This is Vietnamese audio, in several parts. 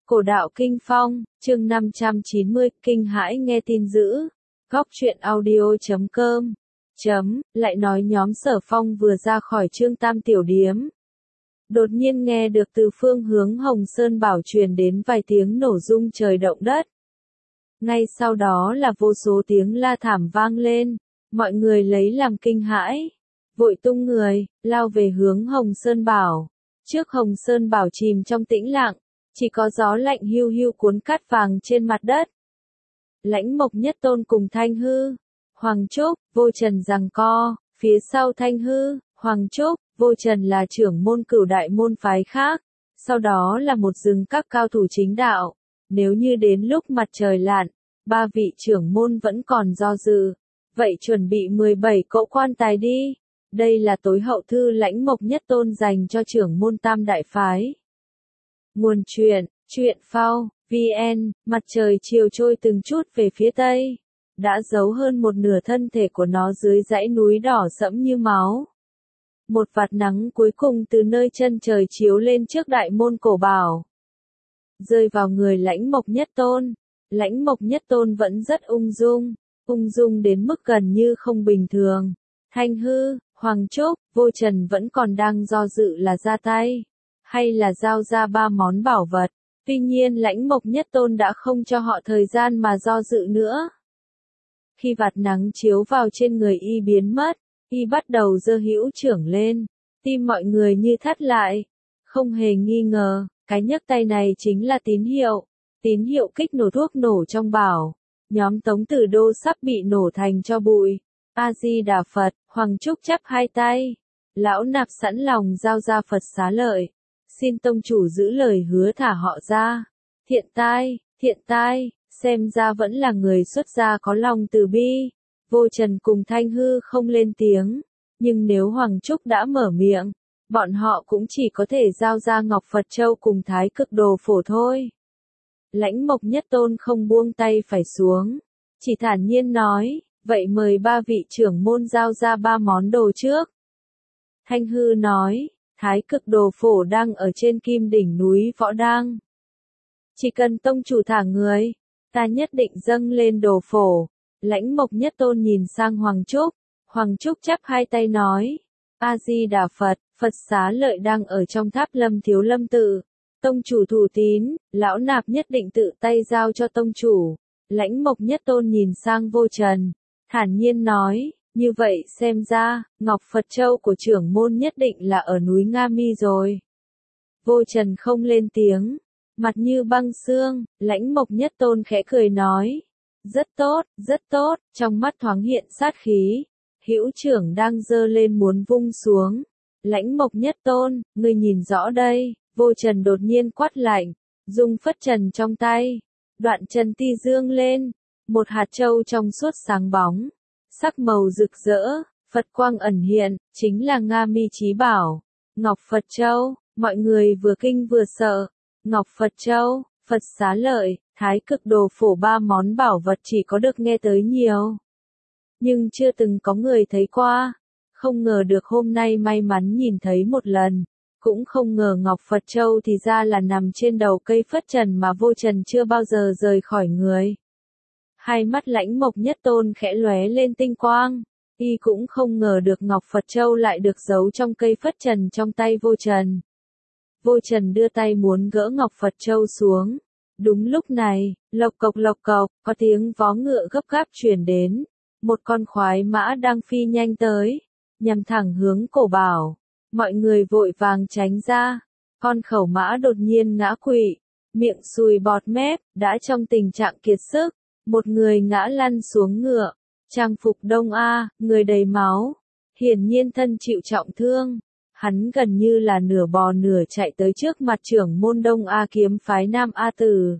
Cổ đạo Kinh Phong, chương 590, kinh hãi nghe tin dữ. Góc truyện audio.com. Lại nói nhóm Sở Phong vừa ra khỏi Trương Tam tiểu điếm. Đột nhiên nghe được từ phương hướng Hồng Sơn Bảo truyền đến vài tiếng nổ rung trời động đất. Ngay sau đó là vô số tiếng la thảm vang lên, mọi người lấy làm kinh hãi. Vội tung người, lao về hướng Hồng Sơn Bảo. Trước Hồng Sơn Bảo chìm trong tĩnh lặng, chỉ có gió lạnh hiu hiu cuốn cát vàng trên mặt đất. Lãnh Mộc Nhất Tôn cùng Thanh Hư, Hoàng Trúc, Vô Trần giằng co, phía sau Thanh Hư, Hoàng Trúc, Vô Trần là trưởng môn cửu đại môn phái khác, sau đó là một rừng các cao thủ chính đạo. Nếu như đến lúc mặt trời lặn, ba vị trưởng môn vẫn còn do dự, vậy chuẩn bị 17 cỗ quan tài đi. Đây là tối hậu thư Lãnh Mộc Nhất Tôn dành cho trưởng môn tam đại phái. Nguồn truyện phao, VN, mặt trời chiều trôi từng chút về phía tây, đã giấu hơn một nửa thân thể của nó dưới dãy núi đỏ sẫm như máu. Một vạt nắng cuối cùng từ nơi chân trời chiếu lên trước đại môn cổ bảo, rơi vào người Lãnh Mộc Nhất Tôn. Lãnh Mộc Nhất Tôn vẫn rất ung dung đến mức gần như không bình thường. Thanh Hư, Hoàng Trúc, Vô Trần vẫn còn đang do dự là ra tay, hay là giao ra ba món bảo vật. Tuy nhiên Lãnh Mộc Nhất Tôn đã không cho họ thời gian mà do dự nữa. Khi vạt nắng chiếu vào trên người y biến mất, y bắt đầu giơ hữu trưởng lên, tim mọi người như thắt lại. Không hề nghi ngờ, cái nhấc tay này chính là tín hiệu kích nổ thuốc nổ trong bảo. Nhóm Tống Tử Đô sắp bị nổ thành tro bụi. A Di Đà Phật, Hoàng Trúc chắp hai tay. Lão nạp sẵn lòng giao ra Phật xá lợi. Xin tông chủ giữ lời hứa thả họ ra. Thiện tai, xem ra vẫn là người xuất gia có lòng từ bi. Vô Trần cùng Thanh Hư không lên tiếng, nhưng nếu Hoàng Trúc đã mở miệng, bọn họ cũng chỉ có thể giao ra Ngọc Phật Châu cùng Thái Cực Đồ Phổ thôi. Lãnh Mộc Nhất Tôn không buông tay phải xuống, chỉ thản nhiên nói, vậy mời ba vị trưởng môn giao ra ba món đồ trước. Thanh Hư nói, Thái Cực Đồ Phổ đang ở trên kim đỉnh núi Võ Đang. Chỉ cần tông chủ thả người, ta nhất định dâng lên đồ phổ. Lãnh Mộc Nhất Tôn nhìn sang Hoàng Trúc chắp hai tay nói, A Di Đà Phật, Phật xá lợi đang ở trong tháp Lâm Thiếu Lâm tự. Tông chủ thủ tín, lão nạp nhất định tự tay giao cho tông chủ. Lãnh Mộc Nhất Tôn nhìn sang Vô Trần, thản nhiên nói, như vậy xem ra, Ngọc Phật Châu của trưởng môn nhất định là ở núi Nga Mi rồi. Vô Trần không lên tiếng, mặt như băng xương. Lãnh Mộc Nhất Tôn khẽ cười nói, rất tốt, trong mắt thoáng hiện sát khí. Hữu trưởng đang giơ lên muốn vung xuống. Lãnh Mộc Nhất Tôn, ngươi nhìn rõ đây. Vô Trần đột nhiên quát lạnh, dung phất trần trong tay, đoạn trần ti dương lên, một hạt châu trong suốt sáng bóng, sắc màu rực rỡ, Phật quang ẩn hiện, chính là Nga Mi Chí Bảo, Ngọc Phật Châu. Mọi người vừa kinh vừa sợ. Ngọc Phật Châu, Phật xá lợi, Thái Cực Đồ Phổ, ba món bảo vật chỉ có được nghe tới nhiều, nhưng chưa từng có người thấy qua. Không ngờ được hôm nay may mắn nhìn thấy một lần. Cũng không ngờ Ngọc Phật Châu thì ra là nằm trên đầu cây phất trần mà Vô Trần chưa bao giờ rời khỏi người. Hai mắt Lãnh Mộc Nhất Tôn khẽ lóe lên tinh quang, y cũng không ngờ được Ngọc Phật Châu lại được giấu trong cây phất trần trong tay Vô Trần. Vô Trần đưa tay muốn gỡ Ngọc Phật Châu xuống. Đúng lúc này, lộc cộc, có tiếng vó ngựa gấp gáp truyền đến. Một con khoái mã đang phi nhanh tới, nhằm thẳng hướng cổ bảo. Mọi người vội vàng tránh ra. Con khẩu mã đột nhiên ngã quỵ, miệng sùi bọt mép, đã trong tình trạng kiệt sức. Một người ngã lăn xuống ngựa, trang phục Đông A, người đầy máu, hiển nhiên thân chịu trọng thương. Hắn gần như là nửa bò nửa chạy tới trước mặt trưởng môn Đông A kiếm phái Nam A Tử,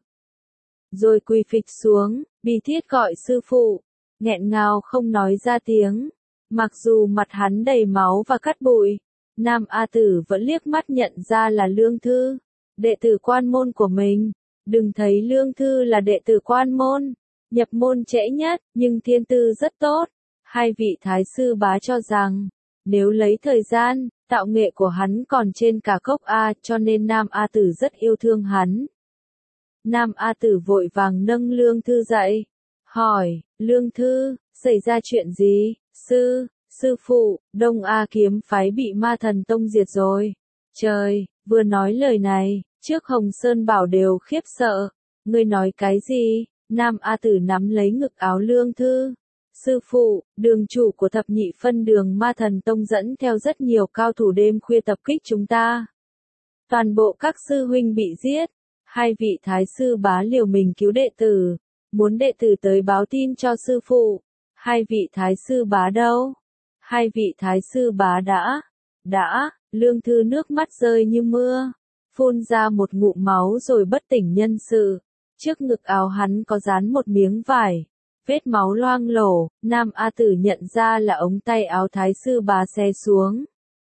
rồi quỳ phịch xuống, bi thiết gọi sư phụ, nghẹn ngào không nói ra tiếng. Mặc dù mặt hắn đầy máu và cát bụi, Nam A Tử vẫn liếc mắt nhận ra là Lương Thư, đệ tử quan môn của mình. Đừng thấy Lương Thư là đệ tử quan môn, nhập môn trễ nhất, nhưng thiên tư rất tốt. Hai vị thái sư bá cho rằng, nếu lấy thời gian, tạo nghệ của hắn còn trên cả cốc A, cho nên Nam A Tử rất yêu thương hắn. Nam A Tử vội vàng nâng Lương Thư dậy. Hỏi, Lương Thư, xảy ra chuyện gì? Sư phụ, Đông A kiếm phái bị Ma Thần Tông diệt rồi. Trời, vừa nói lời này, trước Hồng Sơn Bảo đều khiếp sợ. Ngươi nói cái gì? Nam A Tử nắm lấy ngực áo Lương Thư. Sư phụ, đường chủ của thập nhị phân đường Ma Thần Tông dẫn theo rất nhiều cao thủ đêm khuya tập kích chúng ta. Toàn bộ các sư huynh bị giết. Hai vị thái sư bá liều mình cứu đệ tử. Muốn đệ tử tới báo tin cho sư phụ. Hai vị thái sư bá đâu? Hai vị thái sư bá đã, Lương Thư nước mắt rơi như mưa. Phun ra một ngụm máu rồi bất tỉnh nhân sự. Trước ngực áo hắn có dán một miếng vải. Vết máu loang lổ, Nam A Tử nhận ra là ống tay áo thái sư bá xé xuống.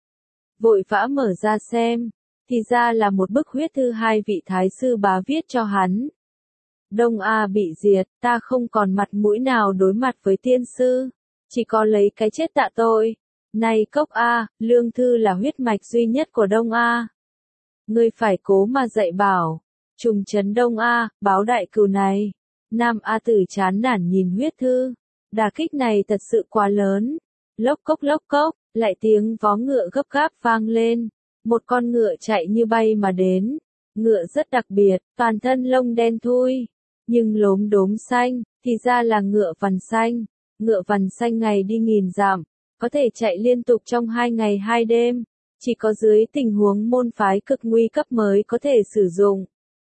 Vội vã mở ra xem, thì ra là một bức huyết thư hai vị thái sư bá viết cho hắn. Đông A bị diệt, ta không còn mặt mũi nào đối mặt với tiên sư, chỉ có lấy cái chết tạ tội. Này Cốc A, Lương Thư là huyết mạch duy nhất của Đông A. Ngươi phải cố mà dạy bảo, trùng trấn Đông A, báo đại cừu này. Nam A Tử chán nản nhìn huyết thư, đả kích này thật sự quá lớn. Lốc cốc, lại tiếng vó ngựa gấp gáp vang lên. Một con ngựa chạy như bay mà đến. Ngựa rất đặc biệt, toàn thân lông đen thui, nhưng lốm đốm xanh, thì ra là ngựa vằn xanh. Ngựa vằn xanh ngày đi 1000 dặm, có thể chạy liên tục trong 2 ngày 2 đêm, chỉ có dưới tình huống môn phái cực nguy cấp mới có thể sử dụng.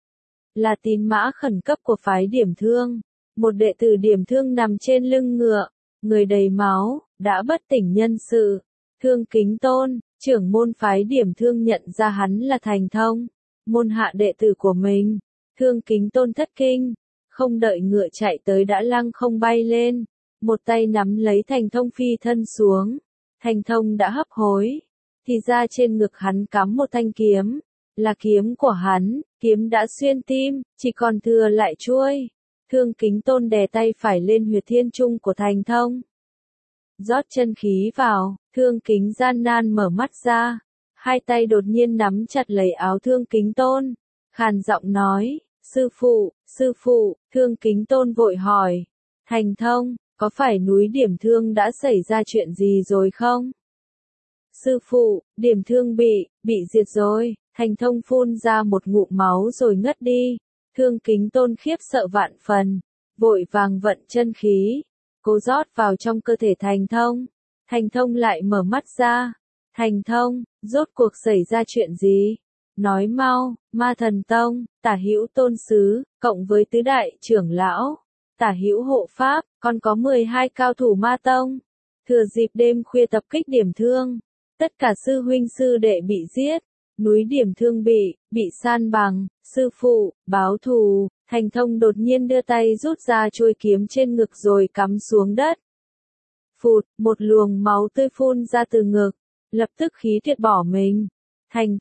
Là tín mã khẩn cấp của phái Điểm Thương. Một đệ tử Điểm Thương nằm trên lưng ngựa, người đầy máu, đã bất tỉnh nhân sự. Thương Kính Tôn, trưởng môn phái Điểm Thương nhận ra hắn là Thành Thông, môn hạ đệ tử của mình. Thương Kính Tôn thất kinh, không đợi ngựa chạy tới đã lăng không bay lên, một tay nắm lấy Thành Thông phi thân xuống. Thành Thông đã hấp hối, thì ra trên ngực hắn cắm một thanh kiếm, là kiếm của hắn, kiếm đã xuyên tim, chỉ còn thừa lại chuôi. Thương Kính Tôn đè tay phải lên huyệt thiên trung của Thành Thông. Rót chân khí vào, Thương Kính gian nan mở mắt ra, hai tay đột nhiên nắm chặt lấy áo Thương Kính Tôn, khàn giọng nói, sư phụ, Thương Kính Tôn vội hỏi, Thành Thông, có phải núi Điểm Thương đã xảy ra chuyện gì rồi không? Sư phụ, Điểm Thương bị diệt rồi. Thành Thông phun ra một ngụm máu rồi ngất đi. Thương Kính Tôn khiếp sợ vạn phần, vội vàng vận chân khí, cố rót vào trong cơ thể Thành Thông. Thành Thông lại mở mắt ra. Thành Thông, rốt cuộc xảy ra chuyện gì? Nói mau. Ma Thần Tông, Tả Hữu Tôn Sứ, cộng với tứ đại trưởng lão, Tả Hữu Hộ Pháp, còn có 12 cao thủ Ma Tông. Thừa dịp đêm khuya tập kích Điểm Thương, tất cả sư huynh sư đệ bị giết. Núi Điểm Thương bị san bằng. Sư phụ, báo thù. Thành Thông đột nhiên đưa tay rút ra chuôi kiếm trên ngực rồi cắm xuống đất. Phụt, một luồng máu tươi phun ra từ ngực, lập tức khí tuyệt bỏ mình. Thành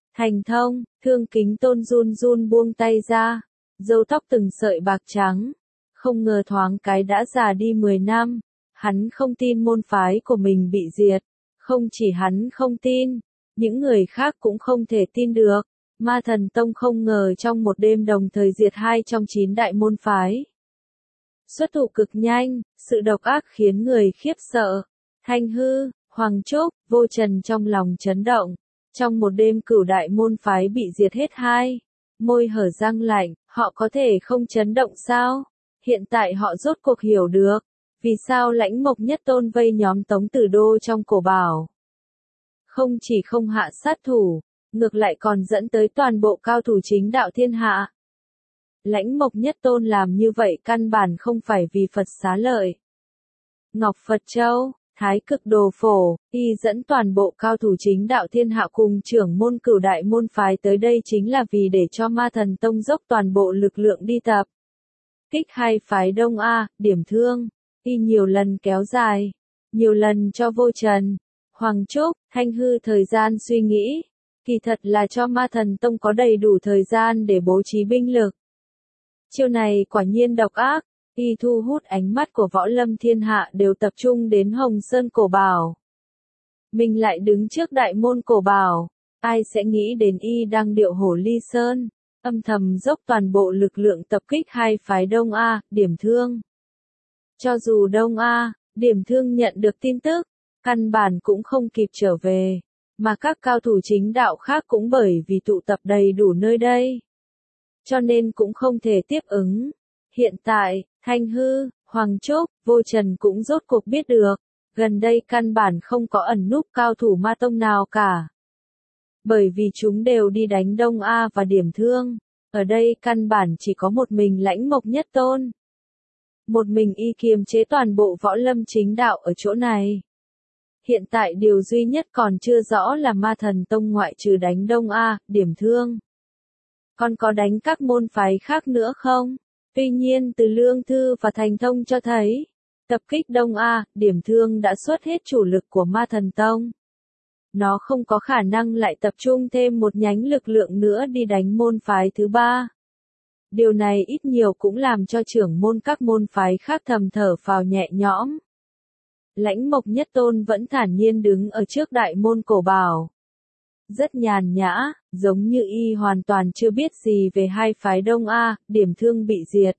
Thông, Thương Kính Tôn run run buông tay ra, râu tóc từng sợi bạc trắng, không ngờ thoáng cái đã già đi 10 năm. Hắn không tin môn phái của mình bị diệt, không chỉ hắn không tin, những người khác cũng không thể tin được. Ma Thần Tông không ngờ trong một đêm đồng thời diệt 2 trong 9 đại môn phái. Xuất thủ cực nhanh, sự độc ác khiến người khiếp sợ. Thanh Hư, Hoàng Trúc, Vô Trần trong lòng chấn động. Trong một đêm cửu đại môn phái bị diệt hết 2. Môi hở răng lạnh, họ có thể không chấn động sao? Hiện tại họ rốt cuộc hiểu được, vì sao Lãnh Mộc Nhất Tôn vây nhóm Tống Tử Đô trong cổ bảo. Không chỉ không hạ sát thủ, ngược lại còn dẫn tới toàn bộ cao thủ chính đạo thiên hạ. Lãnh Mộc Nhất Tôn làm như vậy căn bản không phải vì Phật xá lợi. Ngọc Phật Châu, Thái Cực Đồ Phổ, y dẫn toàn bộ cao thủ chính đạo thiên hạ cùng trưởng môn cửu đại môn phái tới đây chính là vì để cho Ma Thần Tông dốc toàn bộ lực lượng đi tập kích 2 phái Đông A, Điểm Thương. Y nhiều lần kéo dài, nhiều lần cho Vô Trần, Hoàng Trúc, Thanh Hư thời gian suy nghĩ, kỳ thật là cho Ma Thần Tông có đầy đủ thời gian để bố trí binh lực. Chiêu này quả nhiên độc ác, y thu hút ánh mắt của võ lâm thiên hạ đều tập trung đến Hồng Sơn Cổ Bảo. Mình lại đứng trước đại môn Cổ Bảo, ai sẽ nghĩ đến y đang điệu hổ ly sơn, âm thầm dốc toàn bộ lực lượng tập kích hai phái Đông A, Điểm Thương. Cho dù Đông A, Điểm Thương nhận được tin tức, căn bản cũng không kịp trở về, mà các cao thủ chính đạo khác cũng bởi vì tụ tập đầy đủ nơi đây, cho nên cũng không thể tiếp ứng. Hiện tại, Thanh Hư, Hoàng Trúc, Vô Trần cũng rốt cuộc biết được, gần đây căn bản không có ẩn núp cao thủ ma tông nào cả. Bởi vì chúng đều đi đánh Đông A và Điểm Thương, ở đây căn bản chỉ có một mình Lãnh Mộc Nhất Tôn. Một mình y kiềm chế toàn bộ võ lâm chính đạo ở chỗ này. Hiện tại điều duy nhất còn chưa rõ là Ma Thần Tông ngoại trừ đánh Đông A, Điểm Thương, còn có đánh các môn phái khác nữa không? Tuy nhiên từ Lương Thư và Thành Thông cho thấy, tập kích Đông A, Điểm Thương đã xuất hết chủ lực của Ma Thần Tông. Nó không có khả năng lại tập trung thêm một nhánh lực lượng nữa đi đánh môn phái thứ ba. Điều này ít nhiều cũng làm cho trưởng môn các môn phái khác thầm thở phào nhẹ nhõm. Lãnh Mộc Nhất Tôn vẫn thản nhiên đứng ở trước đại môn cổ bảo. Rất nhàn nhã, giống như y hoàn toàn chưa biết gì về hai phái Đông A, Điểm Thương bị diệt.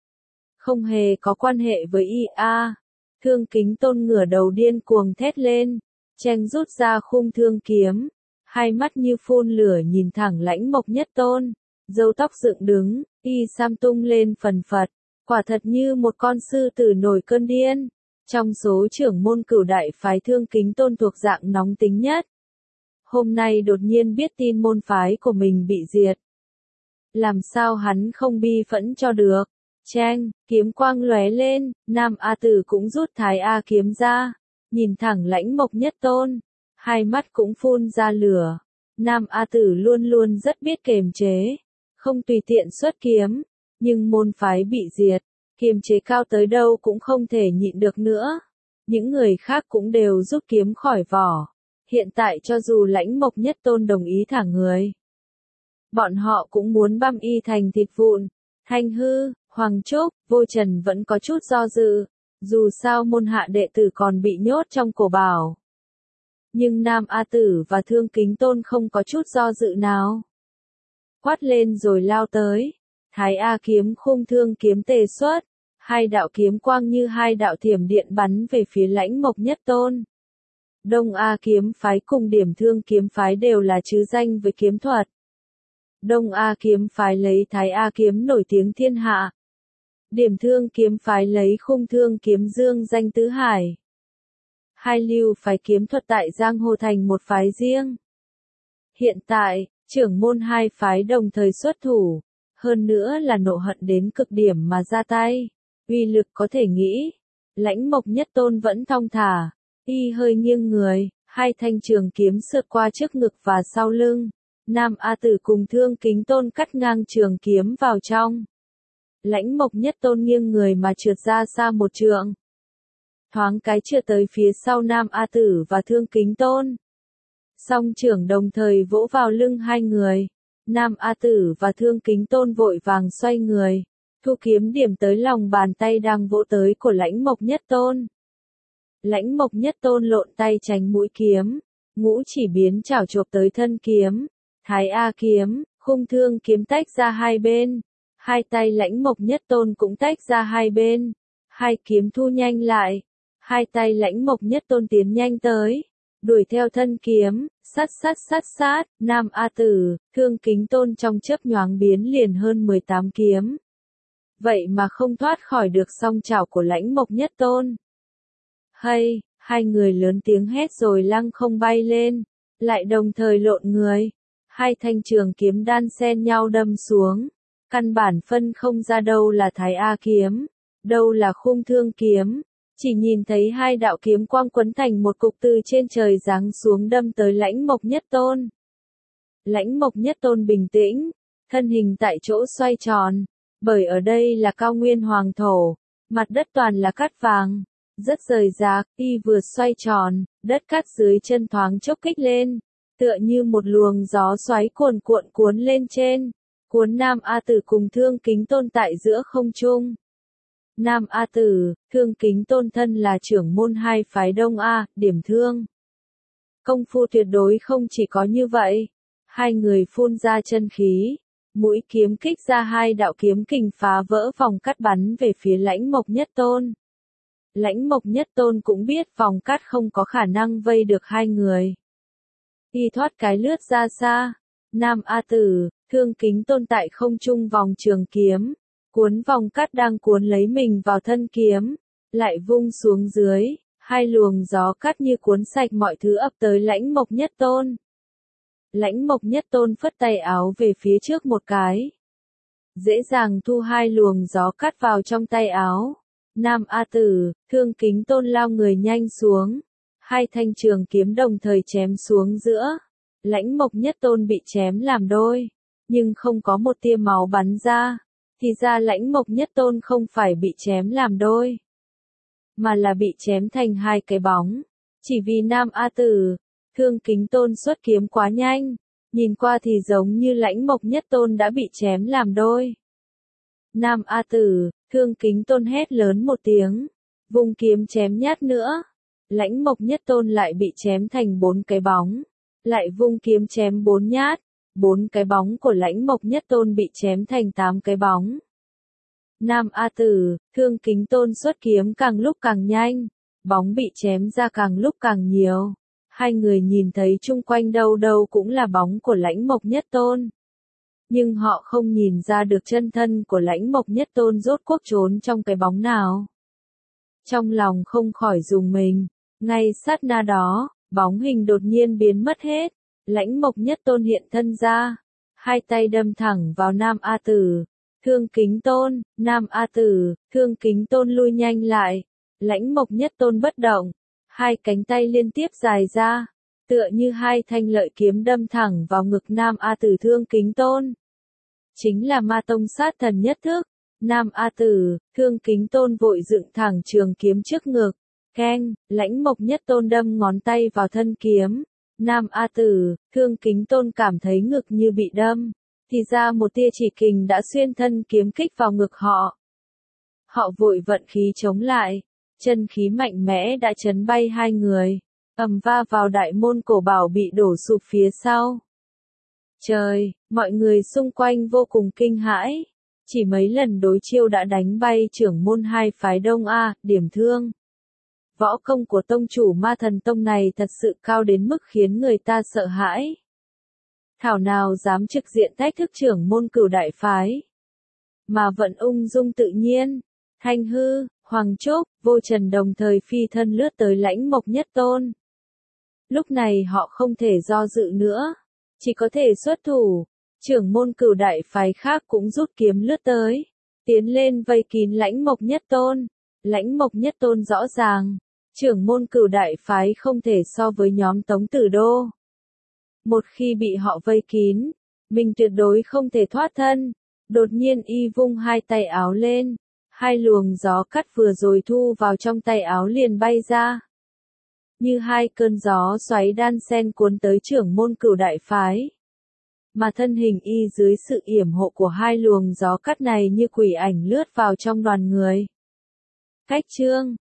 Không hề có quan hệ với y a. Thương Kính Tôn ngửa đầu điên cuồng thét lên, cheng rút ra khung thương kiếm, hai mắt như phun lửa nhìn thẳng Lãnh Mộc Nhất Tôn, râu tóc dựng đứng, y sam tung lên phần phật, quả thật như một con sư tử nổi cơn điên. Trong số trưởng môn cửu đại phái Thương Kính Tôn thuộc dạng nóng tính nhất. Hôm nay đột nhiên biết tin môn phái của mình bị diệt. Làm sao hắn không bi phẫn cho được? Cheng, kiếm quang lóe lên, Nam A Tử cũng rút Thái A kiếm ra, nhìn thẳng Lãnh Mộc Nhất Tôn, hai mắt cũng phun ra lửa. Nam A Tử luôn luôn rất biết kiềm chế, không tùy tiện xuất kiếm, nhưng môn phái bị diệt, kiềm chế cao tới đâu cũng không thể nhịn được nữa. Những người khác cũng đều rút kiếm khỏi vỏ. Hiện tại cho dù Lãnh Mộc Nhất Tôn đồng ý thả người, bọn họ cũng muốn băm y thành thịt vụn. Thanh Hư, Hoàng Trúc, Vô Trần vẫn có chút do dự, dù sao môn hạ đệ tử còn bị nhốt trong cổ bảo. Nhưng Nam A Tử và Thương Kính Tôn không có chút do dự nào. Quát lên rồi lao tới, Thái A kiếm khung thương kiếm tề xuất, hai đạo kiếm quang như hai đạo thiểm điện bắn về phía Lãnh Mộc Nhất Tôn. Đông A kiếm phái cùng Điểm Thương kiếm phái đều là chứ danh với kiếm thuật. Đông A kiếm phái lấy Thái A kiếm nổi tiếng thiên hạ. Điểm Thương kiếm phái lấy khung thương kiếm dương danh tứ hải. Hai lưu phái kiếm thuật tại giang hồ thành một phái riêng. Hiện tại, trưởng môn hai phái đồng thời xuất thủ, hơn nữa là nộ hận đến cực điểm mà ra tay, uy lực có thể nghĩ. Lãnh Mộc Nhất Tôn vẫn thong thả, y hơi nghiêng người, hai thanh trường kiếm sượt qua trước ngực và sau lưng. Nam A Tử cùng Thương Kính Tôn cắt ngang trường kiếm vào trong. Lãnh Mộc Nhất Tôn nghiêng người mà trượt ra xa một trượng. Thoáng cái trượt tới phía sau Nam A Tử và Thương Kính Tôn. Song trưởng đồng thời vỗ vào lưng hai người. Nam A Tử và Thương Kính Tôn vội vàng xoay người, thu kiếm điểm tới lòng bàn tay đang vỗ tới của Lãnh Mộc Nhất Tôn. Lãnh Mộc Nhất Tôn lộn tay tránh mũi kiếm, ngũ chỉ biến chảo chộp tới thân kiếm. Thái A kiếm, khung thương kiếm tách ra hai bên. Hai tay Lãnh Mộc Nhất Tôn cũng tách ra hai bên. Hai kiếm thu nhanh lại. Hai tay Lãnh Mộc Nhất Tôn tiến nhanh tới, đuổi theo thân kiếm, sát, Nam A Tử, Thương Kính Tôn trong chớp nhoáng biến liền hơn 18 kiếm. Vậy mà không thoát khỏi được song chảo của Lãnh Mộc Nhất Tôn. Hay, hai người lớn tiếng hét rồi lăng không bay lên, lại đồng thời lộn người. Hai thanh trường kiếm đan xen nhau đâm xuống, căn bản phân không ra đâu là Thái A kiếm, đâu là khung thương kiếm, chỉ nhìn thấy hai đạo kiếm quang quấn thành một cục từ trên trời giáng xuống đâm tới Lãnh Mộc Nhất Tôn. Lãnh Mộc Nhất Tôn bình tĩnh, thân hình tại chỗ xoay tròn, bởi ở đây là cao nguyên hoàng thổ, mặt đất toàn là cát vàng, rất rời rạc, y vừa xoay tròn, đất cát dưới chân thoáng chốc kích lên. Tựa như một luồng gió xoáy cuồn cuộn cuốn lên trên, cuốn Nam A Tử cùng Thương Kính Tôn tại giữa không trung. Nam A Tử, Thương Kính Tôn thân là trưởng môn hai phái Đông A, Điểm Thương. Công phu tuyệt đối không chỉ có như vậy, hai người phun ra chân khí, Mũi kiếm kích ra hai đạo kiếm kình phá vỡ vòng cắt bắn về phía Lãnh Mộc Nhất Tôn. Lãnh Mộc Nhất Tôn cũng biết vòng cắt không có khả năng vây được hai người. Y thoát cái lướt ra xa. Nam A Tử, Thương Kính Tôn tại không trung vòng trường kiếm, cuốn vòng cắt đang cuốn lấy mình vào thân kiếm, lại vung xuống dưới, hai luồng gió cắt như cuốn sạch mọi thứ ập tới Lãnh Mộc Nhất Tôn. Lãnh Mộc Nhất Tôn phất tay áo về phía trước một cái, dễ dàng thu hai luồng gió cắt vào trong tay áo. Nam A Tử, Thương Kính Tôn lao người nhanh xuống, hai thanh trường kiếm đồng thời chém xuống giữa. Lãnh Mộc Nhất Tôn bị chém làm đôi, nhưng không có một tia máu bắn ra. Thì ra Lãnh Mộc Nhất Tôn không phải bị chém làm đôi, mà là bị chém thành hai cái bóng. Chỉ vì Nam A Tử, Thương Kính Tôn xuất kiếm quá nhanh, nhìn qua thì giống như Lãnh Mộc Nhất Tôn đã bị chém làm đôi. Nam A Tử, Thương Kính Tôn hét lớn một tiếng, vung kiếm chém nhát nữa. Lãnh Mộc Nhất Tôn lại bị chém thành 4 cái bóng, lại vung kiếm chém 4 nhát, 4 cái bóng của Lãnh Mộc Nhất Tôn bị chém thành 8 cái bóng. Nam A Tử, Thương Kính Tôn xuất kiếm càng lúc càng nhanh, bóng bị chém ra càng lúc càng nhiều. Hai người nhìn thấy chung quanh đâu đâu cũng là bóng của Lãnh Mộc Nhất Tôn. Nhưng họ không nhìn ra được chân thân của Lãnh Mộc Nhất Tôn rốt cuộc trốn trong cái bóng nào. Trong lòng không khỏi rùng mình, ngay sát na đó, bóng hình đột nhiên biến mất hết. Lãnh Mộc Nhất Tôn hiện thân ra, hai tay đâm thẳng vào Nam A Tử, Thương Kính Tôn. Nam A Tử, Thương Kính Tôn lui nhanh lại. Lãnh Mộc Nhất Tôn bất động, hai cánh tay liên tiếp dài ra, tựa như hai thanh lợi kiếm đâm thẳng vào ngực Nam A Tử. Thương Kính Tôn chính là Ma Tông sát thần nhất thức. Nam A Tử, Thương Kính Tôn vội dựng thẳng trường kiếm trước ngực. Keng, Lãnh Mộc Nhất Tôn đâm ngón tay vào thân kiếm. Nam A Tử, Thương Kính Tôn cảm thấy ngực như bị đâm, thì ra một tia chỉ kình đã xuyên thân kiếm kích vào ngực họ. Họ vội vận khí chống lại, chân khí mạnh mẽ đã chấn bay hai người, ầm va vào đại môn cổ bảo bị đổ sụp phía sau. Trời, mọi người xung quanh vô cùng kinh hãi, chỉ mấy lần đối chiêu đã đánh bay trưởng môn hai phái Đông A, Điểm Thương. Võ công của tông chủ Ma Thần Tông này thật sự cao đến mức khiến người ta sợ hãi. Thảo nào dám trực diện thách thức trưởng môn Cửu đại phái, mà vẫn ung dung tự nhiên. Thanh Hư, Hoàng Trúc, Vô Trần đồng thời phi thân lướt tới Lãnh Mộc Nhất Tôn. Lúc này họ không thể do dự nữa, chỉ có thể xuất thủ. Trưởng môn Cửu đại phái khác cũng rút kiếm lướt tới, tiến lên vây kín Lãnh Mộc Nhất Tôn. Lãnh Mộc Nhất Tôn rõ ràng, trưởng môn Cửu đại phái không thể so với nhóm Tống Tử Đô. Một khi bị họ vây kín, mình tuyệt đối không thể thoát thân. Đột nhiên y vung hai tay áo lên, hai luồng gió cắt vừa rồi thu vào trong tay áo liền bay ra. Như hai cơn gió xoáy đan sen cuốn tới trưởng môn Cửu đại phái. Mà thân hình y dưới sự yểm hộ của hai luồng gió cắt này như quỷ ảnh lướt vào trong đoàn người. Cách chương